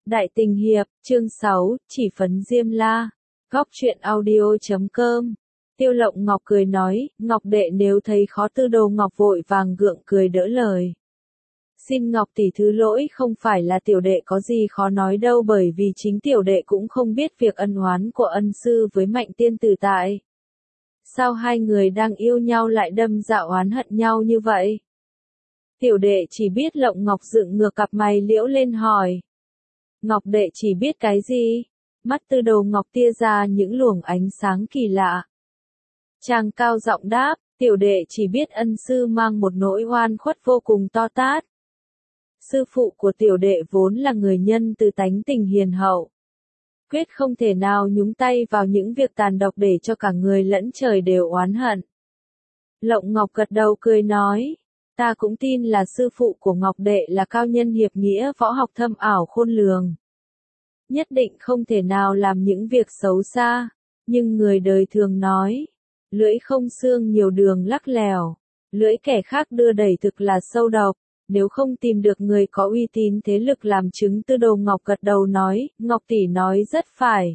Đại tình hiệp, chương 6, chỉ phấn Diêm La. Góc truyện audio.com. Tiêu Lộng Ngọc cười nói, Ngọc đệ nếu thấy khó Tư Đồ Ngọc vội vàng gượng cười đỡ lời. Xin Ngọc tỷ thứ lỗi, không phải là tiểu đệ có gì khó nói đâu, bởi vì chính tiểu đệ cũng không biết việc ân oán của ân sư với Mạnh tiên tử tại. Sao hai người đang yêu nhau lại đâm ra oán hận nhau như vậy? Tiểu đệ chỉ biết. Lộng Ngọc dựng ngược cặp mày liễu lên hỏi. Ngọc đệ chỉ biết cái gì? Mắt Tư Đồ Ngọc tia ra những luồng ánh sáng kỳ lạ. Chàng cao giọng đáp, tiểu đệ chỉ biết ân sư mang một nỗi oan khuất vô cùng to tát. Sư phụ của tiểu đệ vốn là người nhân từ tánh tình hiền hậu. Quyết không thể nào nhúng tay vào những việc tàn độc để cho cả người lẫn trời đều oán hận. Lộng Ngọc gật đầu cười nói, ta cũng tin là sư phụ của Ngọc đệ là cao nhân hiệp nghĩa, võ học thâm ảo khôn lường. Nhất định không thể nào làm những việc xấu xa, nhưng người đời thường nói, lưỡi không xương nhiều đường lắc lèo, lưỡi kẻ khác đưa đẩy thực là sâu độc, nếu không tìm được người có uy tín thế lực làm chứng. Tư Đồ Ngọc gật đầu nói, Ngọc tỷ nói rất phải.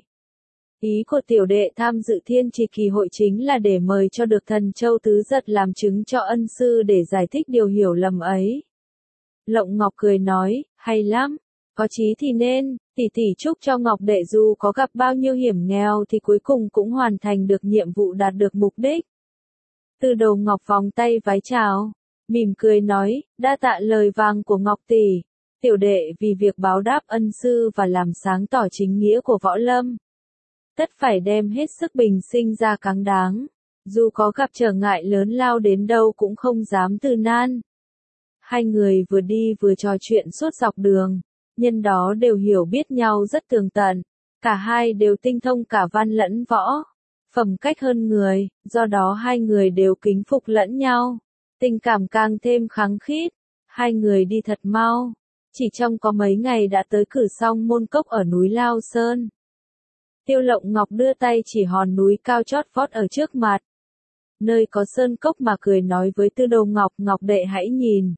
Ý của tiểu đệ tham dự Thiên Trì Kỳ hội chính là để mời cho được Thần Châu Tứ Giật làm chứng cho ân sư để giải thích điều hiểu lầm ấy. Lộng Ngọc cười nói, hay lắm, có chí thì nên, tỷ tỷ chúc cho Ngọc đệ dù có gặp bao nhiêu hiểm nghèo thì cuối cùng cũng hoàn thành được nhiệm vụ, đạt được mục đích. Tư Đồ Ngọc vòng tay vái chào, mỉm cười nói, đa tạ lời vàng của Ngọc tỷ, tiểu đệ vì việc báo đáp ân sư và làm sáng tỏ chính nghĩa của võ lâm, tất phải đem hết sức bình sinh ra cáng đáng, dù có gặp trở ngại lớn lao đến đâu cũng không dám từ nan. Hai người vừa đi vừa trò chuyện suốt dọc đường, nhân đó đều hiểu biết nhau rất tường tận, cả hai đều tinh thông cả văn lẫn võ, phẩm cách hơn người, do đó hai người đều kính phục lẫn nhau, tình cảm càng thêm khăng khít. Hai người đi thật mau, chỉ trong có mấy ngày đã tới Cử Song Môn Cốc ở núi Lao Sơn. Tiêu Lộng Ngọc đưa tay chỉ hòn núi cao chót vót ở trước mặt, nơi có sơn cốc, mà cười nói với Tư Đồ Ngọc, Ngọc đệ hãy nhìn.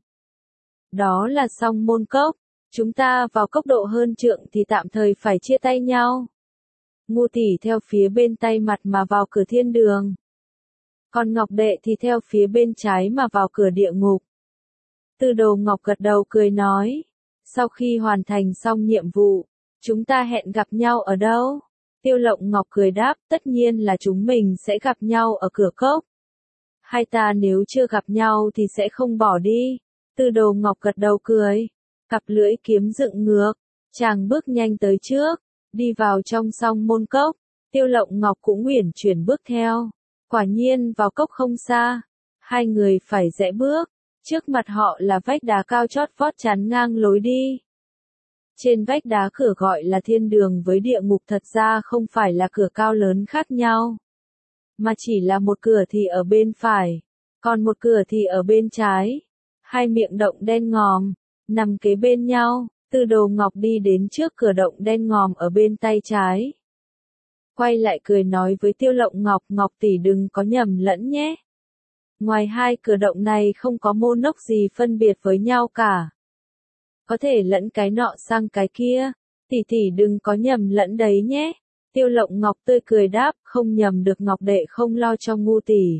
Đó là Song Môn Cốc, chúng ta vào cốc độ hơn trượng thì tạm thời phải chia tay nhau. Ngu tỷ theo phía bên tay mặt mà vào cửa thiên đường, còn Ngọc đệ thì theo phía bên trái mà vào cửa địa ngục. Tư Đồ Ngọc gật đầu cười nói, sau khi hoàn thành xong nhiệm vụ, chúng ta hẹn gặp nhau ở đâu? Tiêu Lộng Ngọc cười đáp, tất nhiên là chúng mình sẽ gặp nhau ở cửa cốc. Hai ta nếu chưa gặp nhau thì sẽ không bỏ đi. Tư Đồ Ngọc gật đầu cười, cặp lưỡi kiếm dựng ngược, chàng bước nhanh tới trước, đi vào trong Song Môn Cốc. Tiêu Lộng Ngọc cũng uyển chuyển bước theo, quả nhiên vào cốc không xa, hai người phải rẽ bước, trước mặt họ là vách đá cao chót vót chắn ngang lối đi. Trên vách đá cửa gọi là thiên đường với địa ngục thật ra không phải là cửa cao lớn khác nhau, mà chỉ là một cửa thì ở bên phải, còn một cửa thì ở bên trái. Hai miệng động đen ngòm, nằm kế bên nhau. Tư Đồ Ngọc đi đến trước cửa động đen ngòm ở bên tay trái, quay lại cười nói với Tiêu Lộng Ngọc, Ngọc tỷ đừng có nhầm lẫn nhé. Ngoài hai cửa động này không có môn ốc gì phân biệt với nhau cả, có thể lẫn cái nọ sang cái kia, tỷ tỷ đừng có nhầm lẫn đấy nhé. Tiêu Lộng Ngọc tươi cười đáp, không nhầm được Ngọc đệ không lo cho ngu tỷ.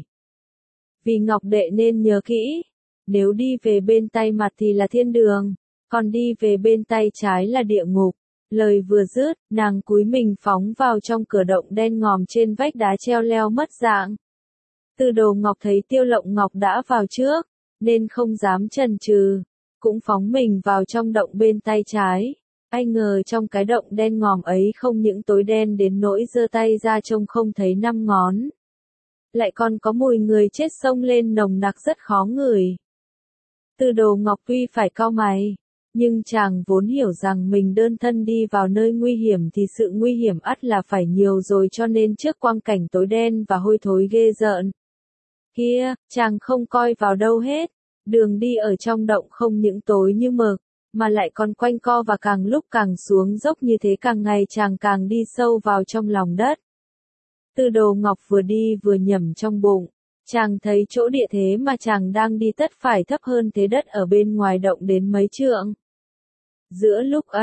Vì Ngọc đệ nên nhớ kỹ, nếu đi về bên tay mặt thì là thiên đường, còn đi về bên tay trái là địa ngục. Lời vừa dứt, nàng cúi mình phóng vào trong cửa động đen ngòm trên vách đá treo leo mất dạng. Tư Đồ Ngọc thấy Tiêu Lộng Ngọc đã vào trước, nên không dám chần chừ, cũng phóng mình vào trong động bên tay trái. Ai ngờ trong cái động đen ngòm ấy không những tối đen đến nỗi giơ tay ra trông không thấy năm ngón, lại còn có mùi người chết xông lên nồng nặc rất khó ngửi. Tư Đồ Ngọc tuy phải cau mày, nhưng chàng vốn hiểu rằng mình đơn thân đi vào nơi nguy hiểm thì sự nguy hiểm ắt là phải nhiều rồi, cho nên trước quang cảnh tối đen và hôi thối ghê rợn kia, chàng không coi vào đâu hết. Đường đi ở trong động không những tối như mực, mà lại còn quanh co và càng lúc càng xuống dốc, như thế càng ngày chàng càng đi sâu vào trong lòng đất. Tư Đồ Ngọc vừa đi vừa nhẩm trong bụng, chàng thấy chỗ địa thế mà chàng đang đi tất phải thấp hơn thế đất ở bên ngoài động đến mấy trượng. Giữa lúc ấy,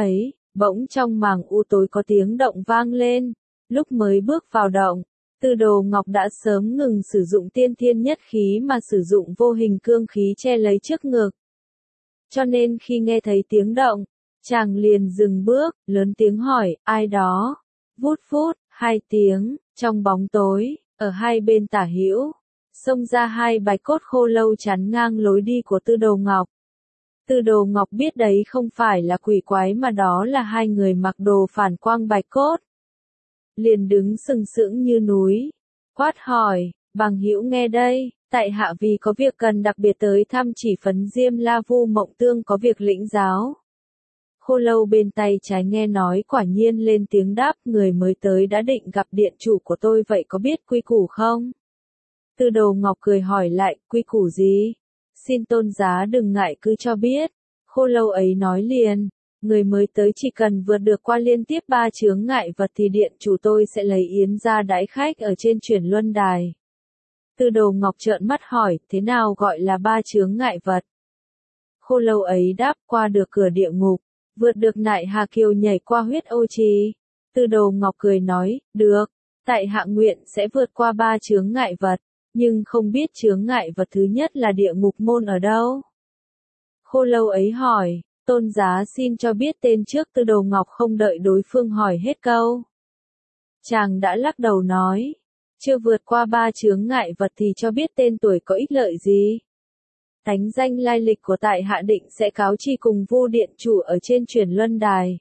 Bỗng trong màng u tối có tiếng động vang lên, lúc mới bước vào động, Tư Đồ Ngọc đã sớm ngừng sử dụng tiên thiên nhất khí mà sử dụng vô hình cương khí che lấy trước ngực. Cho nên khi nghe thấy tiếng động, chàng liền dừng bước, lớn tiếng hỏi, ai đó? Vút vút, 2 tiếng, trong bóng tối, ở hai bên tả hữu, xông ra 2 bạch cốt khô lâu chắn ngang lối đi của Tư Đồ Ngọc. Tư Đồ Ngọc biết đấy không phải là quỷ quái mà đó là 2 người mặc đồ phản quang bạch cốt. Liền đứng sừng sững như núi, quát hỏi, bằng hữu nghe đây, tại hạ vì có việc cần đặc biệt tới thăm chỉ phấn Diêm La Vu Mộng Tương có việc lĩnh giáo. Khô lâu bên tay trái nghe nói quả nhiên lên tiếng đáp, người mới tới đã định gặp điện chủ của tôi vậy có biết quy củ không? Tư Đồ Ngọc cười hỏi lại, quy củ gì? Xin tôn giá đừng ngại cứ cho biết. Khô lâu ấy nói liền, người mới tới chỉ cần vượt được qua liên tiếp 3 chướng ngại vật thì điện chủ tôi sẽ lấy yến ra đãi khách ở trên chuyển luân đài. Tư Đồ Ngọc trợn mắt hỏi, thế nào gọi là 3 chướng ngại vật? Khô lâu ấy đáp, qua được cửa địa ngục, vượt được nại hà kiều nhảy qua huyết ô trì. Tư Đồ Ngọc cười nói, được, tại hạ nguyện sẽ vượt qua 3 chướng ngại vật, nhưng không biết chướng ngại vật thứ nhất là địa ngục môn ở đâu. Khô lâu ấy hỏi, tôn giá xin cho biết tên trước. Tư Đồ Ngọc không đợi đối phương hỏi hết câu. Chàng đã lắc đầu nói, chưa vượt qua 3 chướng ngại vật thì cho biết tên tuổi có ích lợi gì. Tánh danh lai lịch của tại hạ định sẽ cáo chi cùng Vu điện chủ ở trên chuyển luân đài.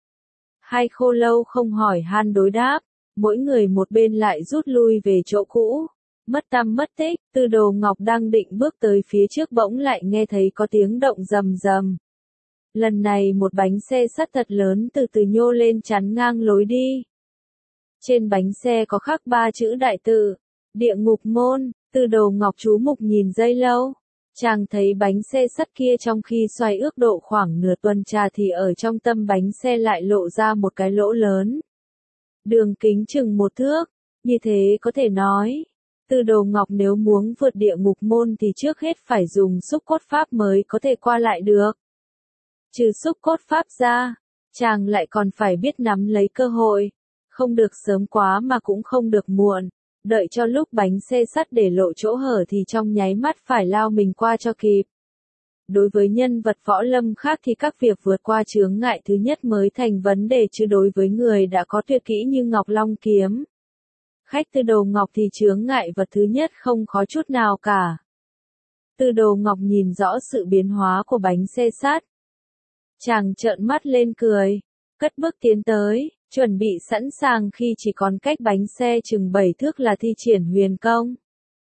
2 khô lâu không hỏi han đối đáp, mỗi người một bên lại rút lui về chỗ cũ. Mất tăm mất tích, Tư Đồ Ngọc đang định bước tới phía trước bỗng lại nghe thấy có tiếng động rầm rầm. Lần này một bánh xe sắt thật lớn từ từ nhô lên chắn ngang lối đi. Trên bánh xe có khắc 3 chữ đại tự, địa ngục môn. Tư Đồ Ngọc chú mục nhìn giây lâu. Chàng thấy bánh xe sắt kia trong khi xoay ước độ khoảng nửa tuần trà thì ở trong tâm bánh xe lại lộ ra một cái lỗ lớn. Đường kính chừng 1 thước, như thế có thể nói. Tư Đồ Ngọc nếu muốn vượt địa ngục môn thì trước hết phải dùng xúc cốt pháp mới có thể qua lại được. Trừ xúc cốt pháp ra, chàng lại còn phải biết nắm lấy cơ hội. Không được sớm quá mà cũng không được muộn. Đợi cho lúc bánh xe sắt để lộ chỗ hở thì trong nháy mắt phải lao mình qua cho kịp. Đối với nhân vật võ lâm khác thì các việc vượt qua chướng ngại thứ nhất mới thành vấn đề, chứ đối với người đã có tuyệt kỹ như Ngọc Long kiếm khách Tư Đồ Ngọc thì chướng ngại vật thứ nhất không khó chút nào cả. Tư Đồ Ngọc nhìn rõ sự biến hóa của bánh xe sắt. Chàng trợn mắt lên cười, cất bước tiến tới, chuẩn bị sẵn sàng khi chỉ còn cách bánh xe chừng 7 thước là thi triển huyền công.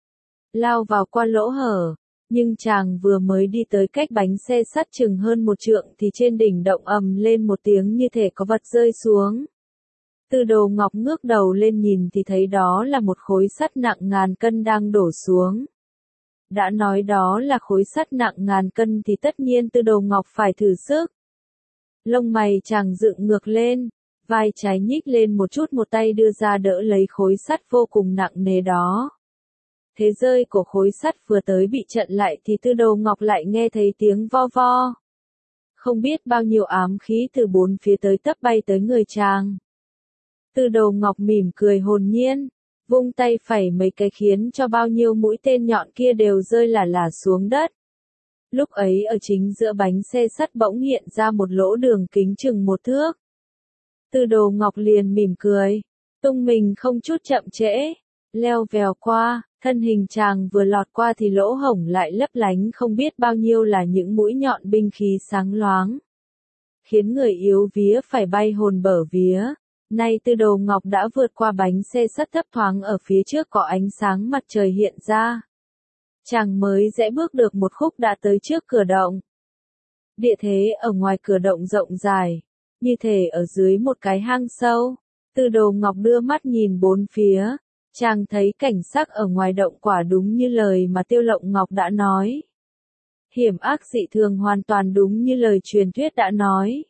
Lao vào qua lỗ hở, nhưng chàng vừa mới đi tới cách bánh xe sắt chừng hơn 1 trượng thì trên đỉnh động ầm lên một tiếng như thể có vật rơi xuống. Tư Đồ Ngọc ngước đầu lên nhìn thì thấy đó là một khối sắt nặng ngàn cân đang đổ xuống. Đã nói đó là khối sắt nặng ngàn cân thì tất nhiên Tư Đồ Ngọc phải thử sức. Lông mày chàng dựng ngược lên, vai trái nhích lên một chút, một tay đưa ra đỡ lấy khối sắt vô cùng nặng nề đó. Thế rơi của khối sắt vừa tới bị chặn lại thì Tư Đồ Ngọc lại nghe thấy tiếng vo vo. Không biết bao nhiêu ám khí từ 4 phía tới tấp bay tới người chàng. Tư Đồ Ngọc mỉm cười hồn nhiên, vung tay phẩy mấy cái khiến cho bao nhiêu mũi tên nhọn kia đều rơi lả lả xuống đất. Lúc ấy ở chính giữa bánh xe sắt bỗng hiện ra một lỗ đường kính chừng 1 thước. Tư Đồ Ngọc liền mỉm cười, tung mình không chút chậm trễ, leo vèo qua, thân hình chàng vừa lọt qua thì lỗ hổng lại lấp lánh không biết bao nhiêu là những mũi nhọn binh khí sáng loáng, khiến người yếu vía phải bay hồn bở vía. Nay Tư Đồ Ngọc đã vượt qua bánh xe sắt, thấp thoáng ở phía trước có ánh sáng mặt trời hiện ra. Chàng mới rẽ bước được một khúc đã tới trước cửa động. Địa thế ở ngoài cửa động rộng dài, như thể ở dưới một cái hang sâu. Tư Đồ Ngọc đưa mắt nhìn 4 phía, chàng thấy cảnh sắc ở ngoài động quả đúng như lời mà Tiêu Lộng Ngọc đã nói. Hiểm ác dị thường, hoàn toàn đúng như lời truyền thuyết đã nói.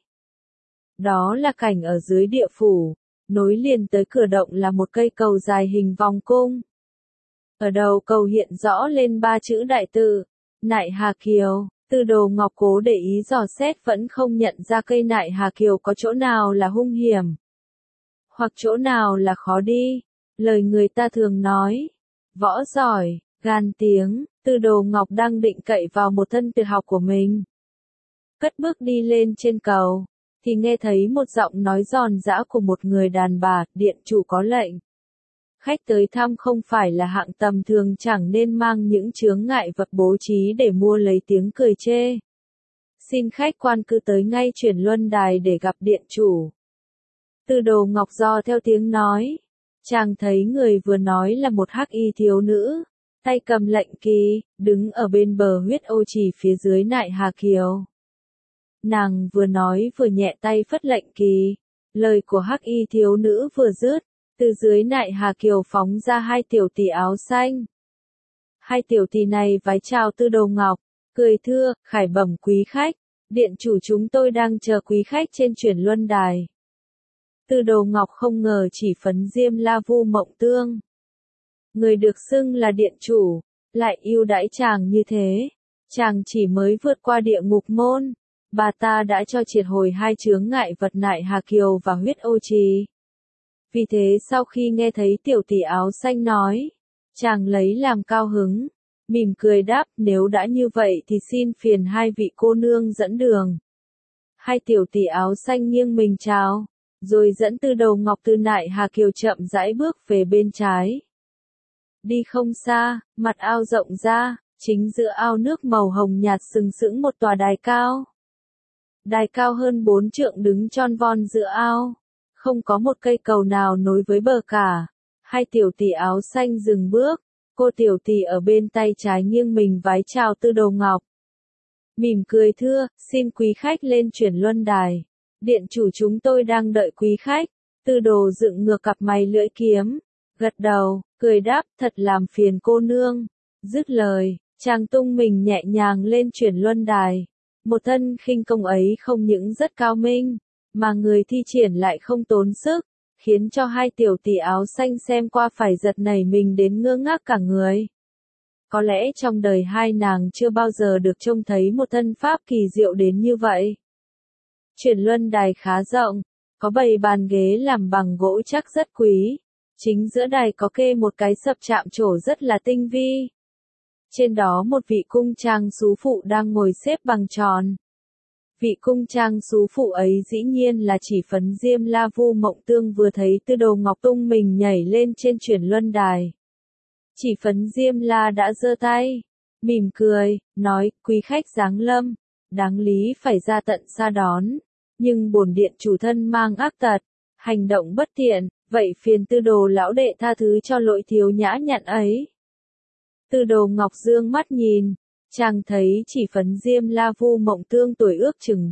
Đó là cảnh ở dưới địa phủ, nối liền tới cửa động là một cây cầu dài hình vòng cung. Ở đầu cầu hiện rõ lên 3 chữ đại tự, Nại Hà Kiều. Tư Đồ Ngọc cố để ý dò xét vẫn không nhận ra cây nại Hà Kiều có chỗ nào là hung hiểm, hoặc chỗ nào là khó đi. Lời người ta thường nói, võ giỏi, gan tiếng. Tư Đồ Ngọc đang định cậy vào một thân tuyệt học của mình, cất bước đi lên trên cầu, thì nghe thấy một giọng nói giòn giã của một người đàn bà, điện chủ có lệnh. Khách tới thăm không phải là hạng tầm thường, chẳng nên mang những chướng ngại vật bố trí để mua lấy tiếng cười chê. Xin khách quan cứ tới ngay Chuyển Luân Đài để gặp điện chủ. Tư Đồ Ngọc do theo tiếng nói, chàng thấy người vừa nói là một hắc y thiếu nữ, tay cầm lệnh kỳ, đứng ở bên bờ huyết ô trì phía dưới nại Hà Kiều. Nàng vừa nói vừa nhẹ tay phất lệnh kỳ, lời của hắc y thiếu nữ vừa dứt, từ dưới nại Hà Kiều phóng ra hai tiểu tỷ áo xanh. Hai tiểu tỷ này vái chào Tư Đồ Ngọc, cười thưa, khải bẩm quý khách, điện chủ chúng tôi đang chờ quý khách trên Chuyển Luân Đài. Tư Đồ Ngọc không ngờ chỉ phấn diêm la Vu Mộng Tương, người được xưng là điện chủ, lại ưu đãi chàng như thế. Chàng chỉ mới vượt qua địa ngục môn, bà ta đã cho triệt hồi hai chướng ngại vật nại Hà Kiều và huyết ô trì. Vì thế sau khi nghe thấy tiểu tỷ áo xanh nói, chàng lấy làm cao hứng, mỉm cười đáp, nếu đã như vậy thì xin phiền hai vị cô nương dẫn đường. Hai tiểu tỷ áo xanh nghiêng mình chào, rồi dẫn Tư Đồ Ngọc từ nại Hà Kiều chậm rãi bước về bên trái. Đi không xa, mặt ao rộng ra, chính giữa ao nước màu hồng nhạt sừng sững một tòa đài cao. Đài cao hơn 4 trượng đứng tròn von giữa ao, không có một cây cầu nào nối với bờ cả. Hai tiểu tỷ áo xanh dừng bước, cô tiểu tỷ ở bên tay trái nghiêng mình vái chào Tư Đồ Ngọc. Mỉm cười thưa, xin quý khách lên Chuyển Luân Đài. Điện chủ chúng tôi đang đợi quý khách. Tư Đồ dựng ngược cặp mày lưỡi kiếm, gật đầu, cười đáp, thật làm phiền cô nương. Dứt lời, chàng tung mình nhẹ nhàng lên Chuyển Luân Đài. Một thân khinh công ấy không những rất cao minh, mà người thi triển lại không tốn sức, khiến cho hai tiểu tỷ áo xanh xem qua phải giật nảy mình đến ngơ ngác cả người. Có lẽ trong đời hai nàng chưa bao giờ được trông thấy một thân pháp kỳ diệu đến như vậy. Chuyển Luân Đài khá rộng, có bày bàn ghế làm bằng gỗ chắc rất quý. Chính giữa đài có kê một cái sập chạm trổ rất là tinh vi. Trên đó một vị cung trang sú phụ đang ngồi xếp bằng tròn. Vị cung trang sú phụ ấy dĩ nhiên là chỉ phấn diêm la Vu Mộng Tương vừa thấy Tư Đồ Ngọc tung mình nhảy lên trên Chuyển Luân Đài. Chỉ phấn diêm la đã giơ tay, mỉm cười, nói, quý khách giáng lâm, đáng lý phải ra tận xa đón, nhưng bổn điện chủ thân mang ác tật, hành động bất tiện, vậy phiền Tư Đồ lão đệ tha thứ cho lỗi thiếu nhã nhặn ấy. Tư Đồ Ngọc dương mắt nhìn, chàng thấy chỉ phấn diêm la Vu Mộng Tương tuổi ước chừng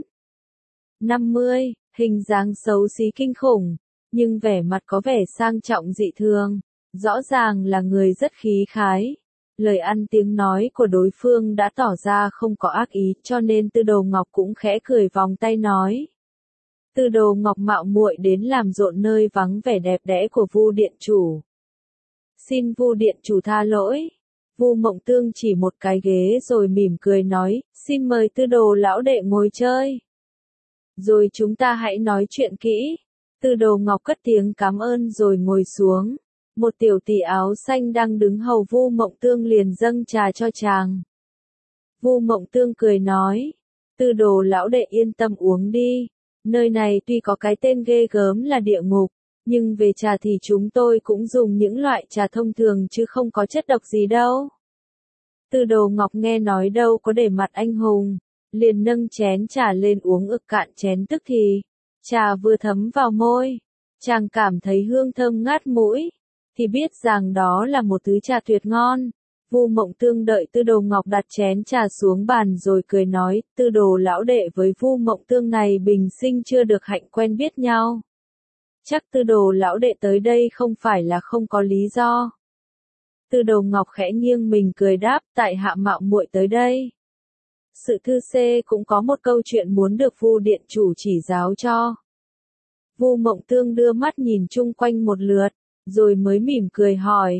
50, hình dáng xấu xí kinh khủng, nhưng vẻ mặt có vẻ sang trọng dị thường, rõ ràng là người rất khí khái. Lời ăn tiếng nói của đối phương đã tỏ ra không có ác ý, cho nên Tư Đồ Ngọc cũng khẽ cười vòng tay nói. Tư Đồ Ngọc mạo muội đến làm rộn nơi vắng vẻ đẹp đẽ của Vu điện chủ. Xin Vu điện chủ tha lỗi. Vu Mộng Tương chỉ một cái ghế rồi mỉm cười nói, xin mời Tư Đồ lão đệ ngồi chơi. Rồi chúng ta hãy nói chuyện kỹ. Tư Đồ Ngọc cất tiếng cảm ơn rồi ngồi xuống. Một tiểu tỷ áo xanh đang đứng hầu Vu Mộng Tương liền dâng trà cho chàng. Vu Mộng Tương cười nói, Tư Đồ lão đệ yên tâm uống đi. Nơi này tuy có cái tên ghê gớm là địa ngục, nhưng về trà thì chúng tôi cũng dùng những loại trà thông thường chứ không có chất độc gì đâu. Tư Đồ Ngọc nghe nói đâu có để mặt anh hùng, liền nâng chén trà lên uống ực cạn chén tức thì. Trà vừa thấm vào môi, chàng cảm thấy hương thơm ngát mũi, thì biết rằng đó là một thứ trà tuyệt ngon. Vu Mộng Tương đợi Tư Đồ Ngọc đặt chén trà xuống bàn rồi cười nói, Tư Đồ lão đệ với Vu Mộng Tương này bình sinh chưa được hạnh quen biết nhau. Chắc Tư Đồ lão đệ tới đây không phải là không có lý do. Tư Đồ Ngọc khẽ nghiêng mình cười đáp, tại hạ mạo muội tới đây. Sự thư xê cũng có một câu chuyện muốn được Vu điện chủ chỉ giáo cho. Vu Mộng Tương đưa mắt nhìn chung quanh một lượt, rồi mới mỉm cười hỏi,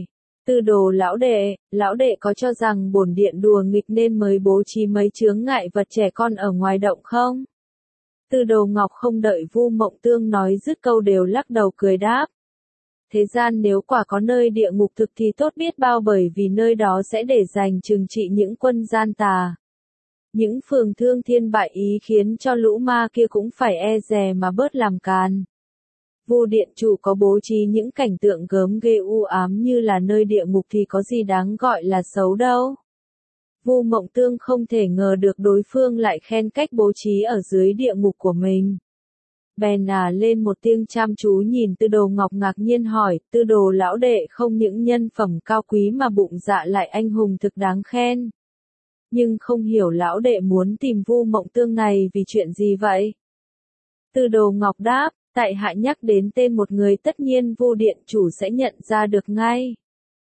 Tư đồ lão đệ có cho rằng bổn điện đùa nghịch nên mới bố trí mấy chướng ngại vật trẻ con ở ngoài động không? Tư đồ Ngọc không đợi Vu Mộng Tương nói dứt câu đều lắc đầu cười đáp. Thế gian nếu quả có nơi địa ngục thực thì tốt biết bao, bởi vì nơi đó sẽ để dành trừng trị những quân gian tà. Những phường thương thiên bại ý khiến cho lũ ma kia cũng phải e dè mà bớt làm càn. Vu điện chủ có bố trí những cảnh tượng gớm ghê u ám như là nơi địa ngục thì có gì đáng gọi là xấu đâu. Vu Mộng Tương không thể ngờ được đối phương lại khen cách bố trí ở dưới địa ngục của mình. Bèn lên một tiếng chăm chú nhìn Tư đồ Ngọc ngạc nhiên hỏi, Tư đồ lão đệ không những nhân phẩm cao quý mà bụng dạ lại anh hùng thực đáng khen. Nhưng không hiểu lão đệ muốn tìm Vu Mộng Tương này vì chuyện gì vậy? Tư đồ Ngọc đáp, tại hạ nhắc đến tên một người tất nhiên Vu điện chủ sẽ nhận ra được ngay.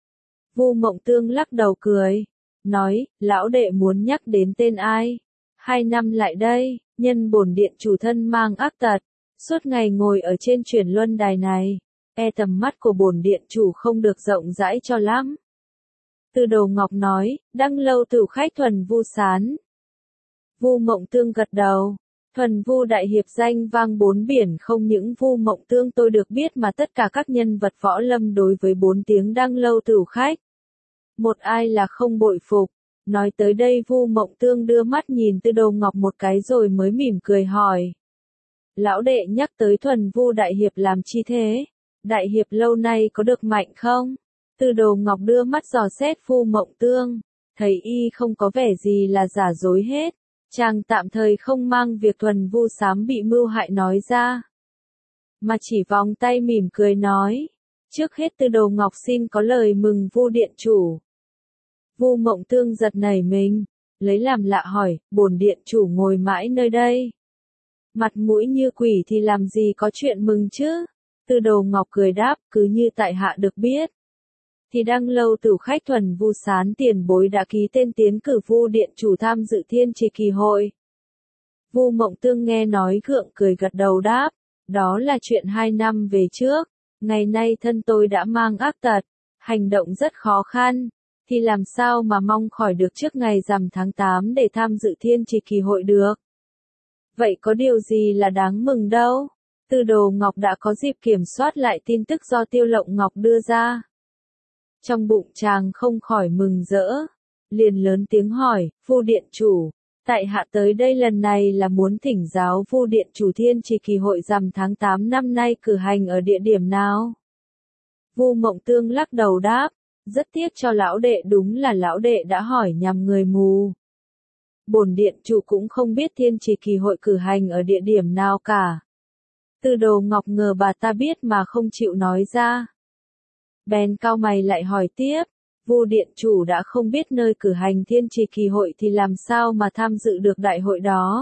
Vu Mộng Tương lắc đầu cười, nói, lão đệ muốn nhắc đến tên ai? 2 năm lại đây, nhân bổn điện chủ thân mang ác tật, suốt ngày ngồi ở trên chuyển luân đài này, tầm mắt của bổn điện chủ không được rộng rãi cho lắm. Tư đồ Ngọc nói, đăng lâu tử khách Thuần Vu Sán. Vu Mộng Tương gật đầu. Thuần Vu đại hiệp danh vang 4 biển, không những Vu Mộng Tương tôi được biết mà tất cả các nhân vật võ lâm đối với 4 tiếng đăng lâu tử khách. Một ai là không bội phục. Nói tới đây Vu Mộng Tương đưa mắt nhìn Tư đồ Ngọc một cái rồi mới mỉm cười hỏi. Lão đệ nhắc tới Thuần Vu đại hiệp làm chi thế? Đại hiệp lâu nay có được mạnh không? Tư đồ Ngọc đưa mắt dò xét Vu Mộng Tương, thấy y không có vẻ gì là giả dối hết. Chàng tạm thời không mang việc Thuần Vu Sám bị mưu hại nói ra, mà chỉ vòng tay mỉm cười nói. Trước hết Tư đồ Ngọc xin có lời mừng Vu điện chủ. Vu Mộng Tương giật nảy mình, lấy làm lạ hỏi, bổn điện chủ ngồi mãi nơi đây. Mặt mũi như quỷ thì làm gì có chuyện mừng chứ? Tư đồ Ngọc cười đáp, cứ như tại hạ được biết. Thì đăng lâu tử khách Thuần Vu Sán tiền bối đã ký tên tiến cử Vu điện chủ tham dự Thiên Trì kỳ hội. Vu Mộng Tương nghe nói gượng cười gật đầu đáp, đó là chuyện 2 năm về trước, ngày nay thân tôi đã mang ác tật, hành động rất khó khăn, thì làm sao mà mong khỏi được trước ngày rằm tháng 8 để tham dự Thiên Trì kỳ hội được. Vậy có điều gì là đáng mừng đâu? Tư đồ Ngọc đã có dịp kiểm soát lại tin tức do Tiêu Lộng Ngọc đưa ra. Trong bụng chàng không khỏi mừng rỡ, liền lớn tiếng hỏi, Vu điện chủ, tại hạ tới đây lần này là muốn thỉnh giáo Vu điện chủ Thiên Trì kỳ hội rằm tháng 8 năm nay cử hành ở địa điểm nào? Vu Mộng Tương lắc đầu đáp, rất tiếc cho lão đệ, đúng là lão đệ đã hỏi nhầm người mù. Bổn điện chủ cũng không biết Thiên Trì kỳ hội cử hành ở địa điểm nào cả. Tư đồ Ngọc ngờ bà ta biết mà không chịu nói ra. Bèn cau mày lại hỏi tiếp, Vu điện chủ đã không biết nơi cử hành Thiên Trì kỳ hội thì làm sao mà tham dự được đại hội đó?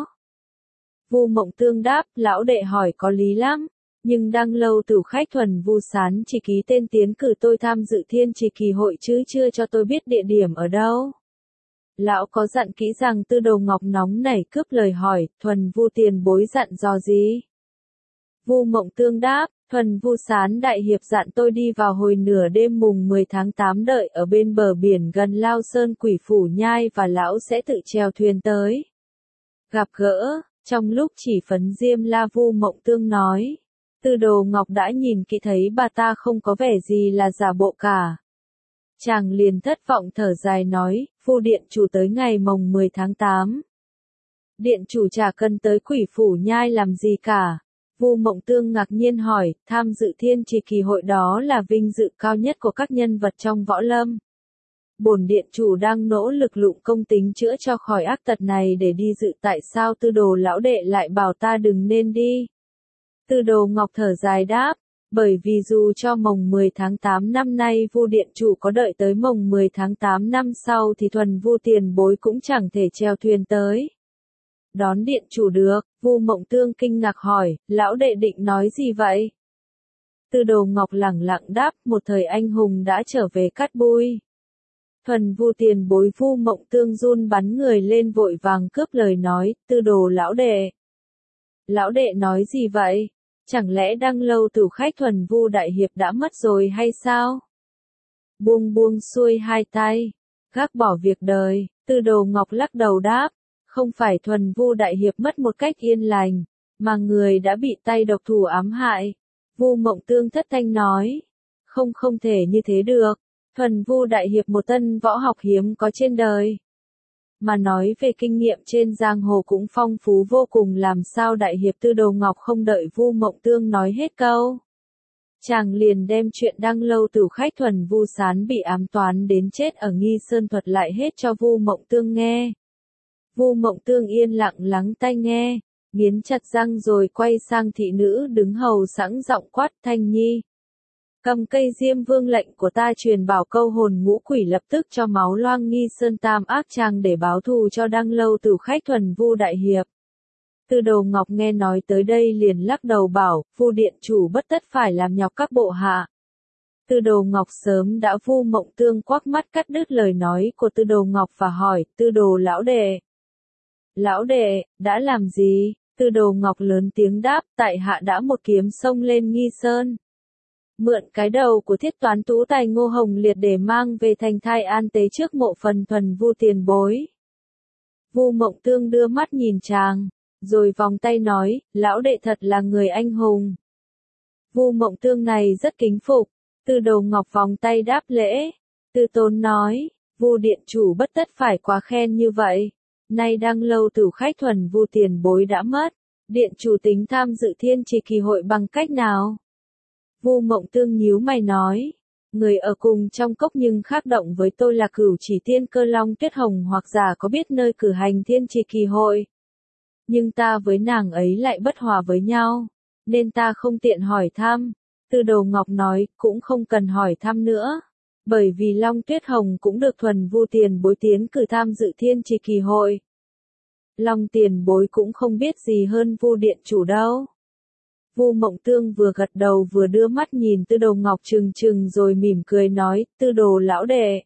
Vu Mộng Tương đáp, lão đệ hỏi có lý lắm, nhưng đăng lâu tử khách Thuần Vu Sán chỉ ký tên tiến cử tôi tham dự Thiên Trì kỳ hội chứ chưa cho tôi biết địa điểm ở đâu. Lão có dặn kỹ rằng Tư đồ Ngọc nóng nảy cướp lời hỏi, Thuần Vu tiền bối dặn dò gì? Vu Mộng Tương đáp, Thuần Vu Sán đại hiệp dặn tôi đi vào hồi nửa đêm mùng 10 tháng 8 đợi ở bên bờ biển gần Lao Sơn Quỷ Phủ Nhai và lão sẽ tự chèo thuyền tới. Gặp gỡ, trong lúc chỉ phấn diêm la Vu Mộng Tương nói. Tư đồ Ngọc đã nhìn kỹ thấy bà ta không có vẻ gì là giả bộ cả. Chàng liền thất vọng thở dài nói, Vu điện chủ tới ngày mồng 10 tháng 8. Điện chủ chả cần tới Quỷ Phủ Nhai làm gì cả. Vu Mộng Tương ngạc nhiên hỏi, tham dự Thiên Trì kỳ hội đó là vinh dự cao nhất của các nhân vật trong võ lâm. Bổn điện chủ đang nỗ lực lụng công tính chữa cho khỏi ác tật này để đi dự, tại sao Tư đồ lão đệ lại bảo ta đừng nên đi? Tư đồ Ngọc thở dài đáp, bởi vì dù cho mồng 10 tháng 8 năm nay Vu điện chủ có đợi tới mồng 10 tháng 8 năm sau thì Thuần Vu tiền bối cũng chẳng thể chèo thuyền tới. Đón điện chủ được. Vu Mộng Tương kinh ngạc hỏi, lão đệ định nói gì vậy? Tư đồ Ngọc lẳng lặng đáp, một thời anh hùng đã trở về cát bụi. Thuần Vu tiền bối. Vu Mộng Tương run bắn người lên vội vàng cướp lời nói, Tư đồ lão đệ. Lão đệ nói gì vậy? Chẳng lẽ đăng lâu tử khách Thuần Vu đại hiệp đã mất rồi hay sao? Buông buông xuôi hai tay, gác bỏ việc đời, Tư Đồ Ngọc lắc đầu đáp, không phải Thuần Vu đại hiệp mất một cách yên lành, mà người đã bị tay độc thủ ám hại. Vu Mộng Tương thất thanh nói, không thể như thế được, Thuần Vu đại hiệp một tân võ học hiếm có trên đời. Mà nói về kinh nghiệm trên giang hồ cũng phong phú vô cùng, làm sao đại hiệp Tư Đồ Ngọc không đợi Vu Mộng Tương nói hết câu. Chàng liền đem chuyện Đăng Lâu Tửu khách Thuần Vu Sán bị ám toán đến chết ở Nghi Sơn thuật lại hết cho Vu Mộng Tương nghe. Vu Mộng Tương yên lặng lắng tai nghe, nghiến chặt răng rồi quay sang thị nữ đứng hầu sẵn giọng quát, Thanh Nhi, cầm cây Diêm Vương lệnh của ta truyền bảo câu hồn ngũ quỷ lập tức cho máu loang Nghi Sơn tam ác trang để báo thù cho Đăng Lâu Tửu khách Thuần Vu đại hiệp. Tư Đồ Ngọc nghe nói tới đây liền lắc đầu bảo, Vu điện chủ bất tất phải làm nhọc các bộ hạ. Tư Đồ Ngọc sớm đã Vu Mộng Tương quắc mắt cắt đứt lời nói của Tư Đồ Ngọc và hỏi, Tư Đồ lão đệ. Lão đệ, đã làm gì? Tư Đồ Ngọc lớn tiếng đáp, tại hạ đã một kiếm xông lên Nghi Sơn. Mượn cái đầu của thiết toán tú tài Ngô Hồng Liệt để mang về thành thai an tế trước mộ phần Thuần Vu tiền bối. Vu Mộng Tương đưa mắt nhìn chàng, rồi vòng tay nói, lão đệ thật là người anh hùng. Vu Mộng Tương này rất kính phục, Tư Đồ Ngọc vòng tay đáp lễ, Tư Tốn nói, Vu điện chủ bất tất phải quá khen như vậy. Nay Đăng Lâu Tửu khách Thuần Vu tiền bối đã mất, điện chủ tính tham dự Thiên Trì kỳ hội bằng cách nào? Vu Mộng Tương nhíu mày nói, người ở cùng trong cốc nhưng khác động với tôi là Cửu Chỉ Tiên Cơ Long Tuyết Hồng hoặc giả có biết nơi cử hành Thiên Trì kỳ hội. Nhưng ta với nàng ấy lại bất hòa với nhau, nên ta không tiện hỏi thăm. Tư Đồ Ngọc nói, cũng không cần hỏi thăm nữa, bởi vì Long Tuyết Hồng cũng được Thuần Vu tiền bối tiến cử tham dự Thiên Trì kỳ hội. Long tiền bối cũng không biết gì hơn Vu điện chủ đâu. Vu Mộng Tương vừa gật đầu vừa đưa mắt nhìn Tư Đồ Ngọc trừng trừng rồi mỉm cười nói, Tư Đồ lão đệ.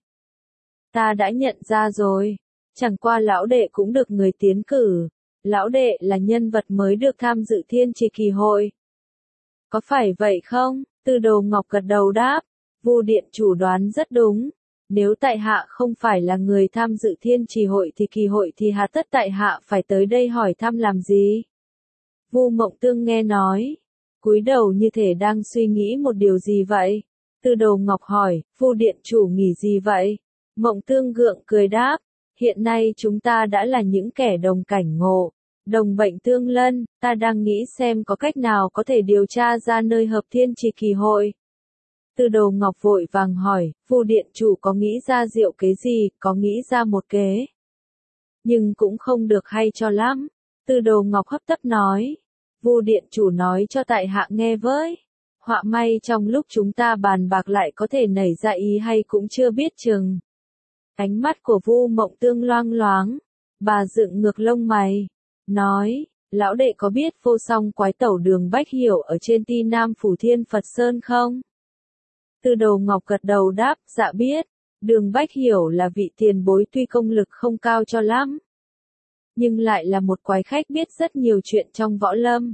Ta đã nhận ra rồi, chẳng qua lão đệ cũng được người tiến cử. Lão đệ là nhân vật mới được tham dự Thiên Trì kỳ hội. Có phải vậy không? Tư Đồ Ngọc gật đầu đáp, Vu điện chủ đoán rất đúng. Nếu tại hạ không phải là người tham dự Thiên Trì hội thì kỳ hội thì hà tất tại hạ phải tới đây hỏi thăm làm gì? Vu Mộng Tương nghe nói, cúi đầu như thể đang suy nghĩ một điều gì vậy. Tư Đồ Ngọc hỏi, Vu điện chủ nghĩ gì vậy? Mộng Tương gượng cười đáp, hiện nay chúng ta đã là những kẻ đồng cảnh ngộ, đồng bệnh tương lân, ta đang nghĩ xem có cách nào có thể điều tra ra nơi hợp Thiên Trì kỳ hội. Tư Đồ Ngọc vội vàng hỏi, Vu điện chủ có nghĩ ra diệu kế gì, có nghĩ ra một kế. Nhưng cũng không được hay cho lắm. Tư Đồ Ngọc hấp tấp nói, Vu điện chủ nói cho tại hạ nghe với. Họa may trong lúc chúng ta bàn bạc lại có thể nảy ra ý hay cũng chưa biết chừng. Ánh mắt của Vu Mộng Tương loang loáng, bà dựng ngược lông mày, nói, lão đệ có biết Vô Song quái tẩu Đường Bách Hiểu ở trên Ti Nam Phủ Thiên Phật Sơn không? Tư Đồ Ngọc gật đầu đáp, dạ biết, Đường Bách Hiểu là vị tiền bối tuy công lực không cao cho lắm, nhưng lại là một quái khách biết rất nhiều chuyện trong võ lâm.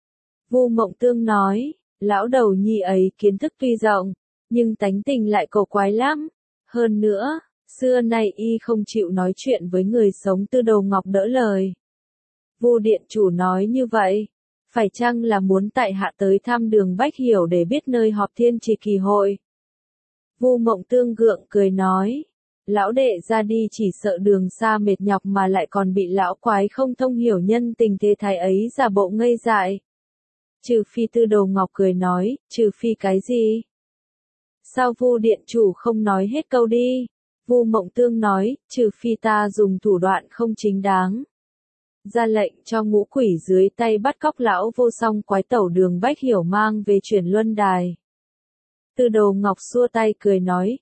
Vu Mộng Tương nói, lão đầu nhi ấy kiến thức tuy rộng, nhưng tánh tình lại cổ quái lắm. Hơn nữa, xưa nay y không chịu nói chuyện với người sống. Tư Đồ Ngọc đỡ lời. Vu điện chủ nói như vậy, phải chăng là muốn tại hạ tới thăm Đường Bách Hiểu để biết nơi họp Thiên Trì kỳ hội? Vu Mộng Tương gượng cười nói, lão đệ ra đi chỉ sợ đường xa mệt nhọc mà lại còn bị lão quái không thông hiểu nhân tình thế thái ấy giả bộ ngây dại. Trừ phi. Tư Đồ Ngọc cười nói, trừ phi cái gì? Sao Vu điện chủ không nói hết câu đi? Vu Mộng Tương nói, trừ phi ta dùng thủ đoạn không chính đáng, ra lệnh cho ngũ quỷ dưới tay bắt cóc lão Vô Song quái tẩu Đường Bách Hiểu mang về chuyển luân đài. Tư Đồ Ngọc xua tay cười nói,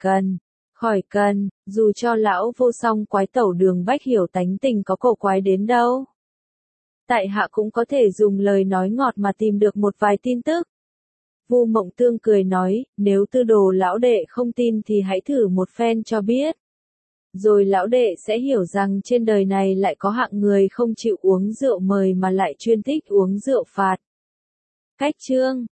khỏi cần, dù cho lão Vô Song quái tẩu Đường Bách Hiểu tánh tình có cổ quái đến đâu, tại hạ cũng có thể dùng lời nói ngọt mà tìm được một vài tin tức. Vu Mộng Tương cười nói, nếu Tư Đồ lão đệ không tin thì hãy thử một phen cho biết. Rồi lão đệ sẽ hiểu rằng trên đời này lại có hạng người không chịu uống rượu mời mà lại chuyên thích uống rượu phạt. Cách chương